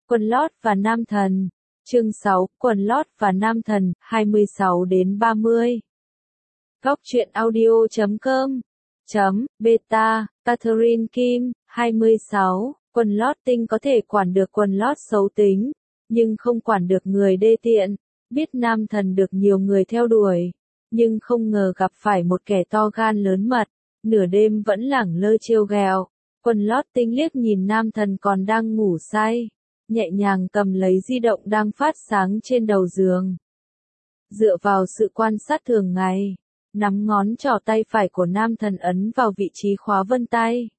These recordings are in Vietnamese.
Quần lót và nam thần. Chương 6, quần lót và nam thần, 26 đến 30. Góc truyện audio.com Beta, Catherine Kim, 26. Quần lót tinh có thể quản được quần lót xấu tính, nhưng không quản được người đê tiện. Biết nam thần được nhiều người theo đuổi, nhưng không ngờ gặp phải một kẻ to gan lớn mật, nửa đêm vẫn lẳng lơ trêu ghẹo. Quần lót tinh liếc nhìn nam thần còn đang ngủ say, nhẹ nhàng cầm lấy di động đang phát sáng trên đầu giường. Dựa vào sự quan sát thường ngày, nắm ngón trỏ tay phải của nam thần ấn vào vị trí khóa vân tay.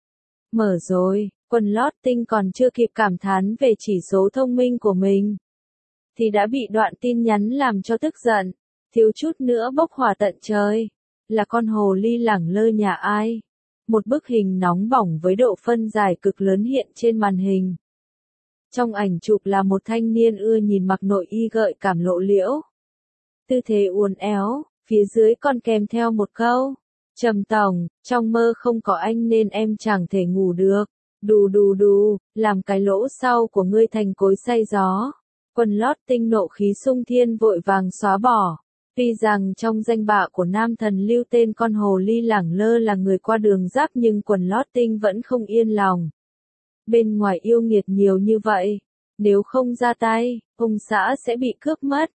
Mở rồi, quần lót tinh còn chưa kịp cảm thán về chỉ số thông minh của mình, thì đã bị đoạn tin nhắn làm cho tức giận, thiếu chút nữa bốc hỏa tận trời. Là con hồ ly lẳng lơ nhà ai? Một bức hình nóng bỏng với độ phân giải cực lớn hiện trên màn hình. Trong ảnh chụp là một thanh niên ưa nhìn mặc nội y gợi cảm lộ liễu, tư thế uốn éo, phía dưới còn kèm theo một câu: Trầm tổng, trong mơ không có anh nên em chẳng thể ngủ được. Đù đù đù, làm cái lỗ sau của ngươi thành cối xay gió. Quần lót tinh nộ khí sung thiên vội vàng xóa bỏ. Tuy rằng trong danh bạ của nam thần lưu tên con hồ ly lẳng lơ là người qua đường giáp, nhưng quần lót tinh vẫn không yên lòng. Bên ngoài yêu nghiệt nhiều như vậy, nếu không ra tay, ông xã sẽ bị cướp mất.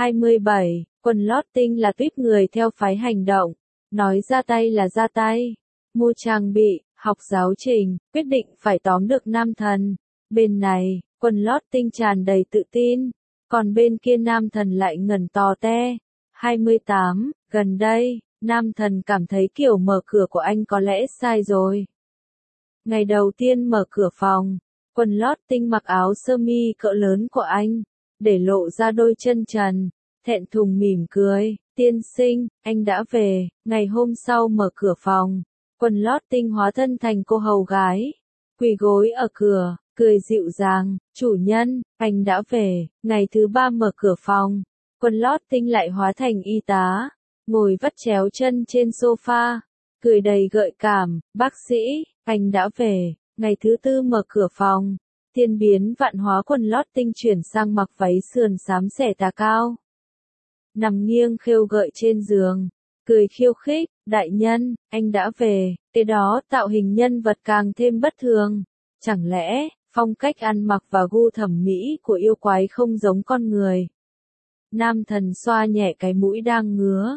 27. Quần lót tinh là tuýp người theo phái hành động, nói ra tay là ra tay. Mua trang bị, học giáo trình, quyết định phải tóm được nam thần. Bên này, quần lót tinh tràn đầy tự tin, còn bên kia nam thần lại ngẩn tò te. 28. Gần đây, nam thần cảm thấy kiểu mở cửa của anh có lẽ sai rồi. Ngày đầu tiên mở cửa phòng, quần lót tinh mặc áo sơ mi cỡ lớn của anh, để lộ ra đôi chân trần, thẹn thùng mỉm cười. Tiên sinh, anh đã về. Ngày hôm sau mở cửa phòng, quần lót tinh hóa thân thành cô hầu gái, quỳ gối ở cửa, cười dịu dàng. Chủ nhân, anh đã về. Ngày thứ 3 mở cửa phòng, quần lót tinh lại hóa thành y tá, ngồi vắt chéo chân trên sofa, cười đầy gợi cảm. Bác sĩ, anh đã về. Ngày thứ 4 mở cửa phòng, thiên biến vạn hóa quần lót tinh chuyển sang mặc váy sườn xám xẻ tà cao, nằm nghiêng khêu gợi trên giường, cười khiêu khích. Đại nhân, anh đã về. Kế đó tạo hình nhân vật càng thêm bất thường. Chẳng lẽ, phong cách ăn mặc và gu thẩm mỹ của yêu quái không giống con người? Nam thần xoa nhẹ cái mũi đang ngứa.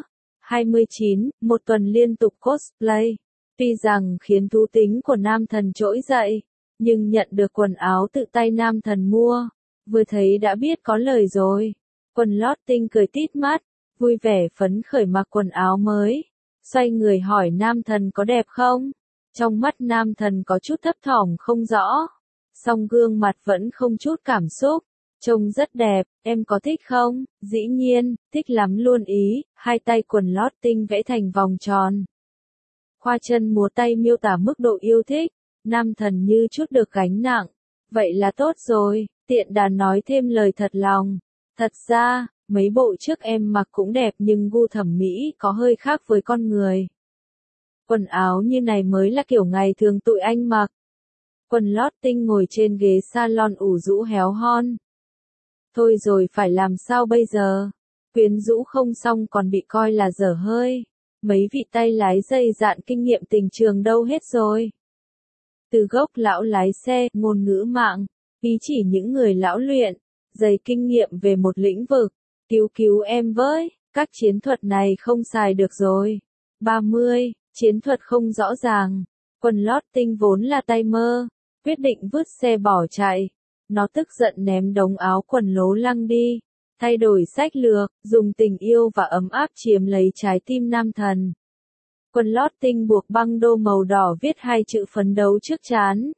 29. Một tuần liên tục cosplay. Tuy rằng khiến thú tính của nam thần trỗi dậy, nhưng nhận được quần áo tự tay nam thần mua, vừa thấy đã biết có lời rồi. Quần lót tinh cười tít mắt, vui vẻ phấn khởi mặc quần áo mới, xoay người hỏi nam thần có đẹp không. Trong mắt nam thần có chút thấp thỏm không rõ, song gương mặt vẫn không chút cảm xúc. Trông rất đẹp, em có thích không? Dĩ nhiên, thích lắm luôn ý. Hai tay quần lót tinh vẽ thành vòng tròn, khoa chân múa tay miêu tả mức độ yêu thích. Nam thần như chút được gánh nặng. Vậy là tốt rồi. Tiện đà nói thêm lời thật lòng. Thật ra, mấy bộ trước em mặc cũng đẹp, nhưng gu thẩm mỹ có hơi khác với con người. Quần áo như này mới là kiểu ngày thường tụi anh mặc. Quần lót tinh ngồi trên ghế salon ủ rũ héo hon. Thôi rồi, phải làm sao bây giờ? Quyến rũ không xong còn bị coi là dở hơi. Mấy vị tay lái dây dạn kinh nghiệm tình trường đâu hết rồi? Từ gốc lão lái xe, ngôn ngữ mạng, ý chỉ những người lão luyện, dày kinh nghiệm về một lĩnh vực. Cứu em với, các chiến thuật này không xài được rồi. 30. Chiến thuật không rõ ràng. Quần lót tinh vốn là tay mơ, quyết định vứt xe bỏ chạy. Nó tức giận ném đống áo quần lố lăng đi, thay đổi sách lược, dùng tình yêu và ấm áp chiếm lấy trái tim nam thần. Quần lót tinh buộc băng đô màu đỏ viết hai chữ phấn đấu trước trán.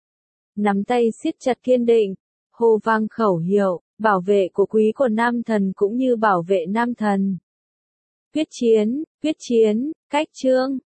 Nắm tay siết chặt kiên định, hô vang khẩu hiệu, bảo vệ của quý của nam thần cũng như bảo vệ nam thần. Quyết chiến, cách chương.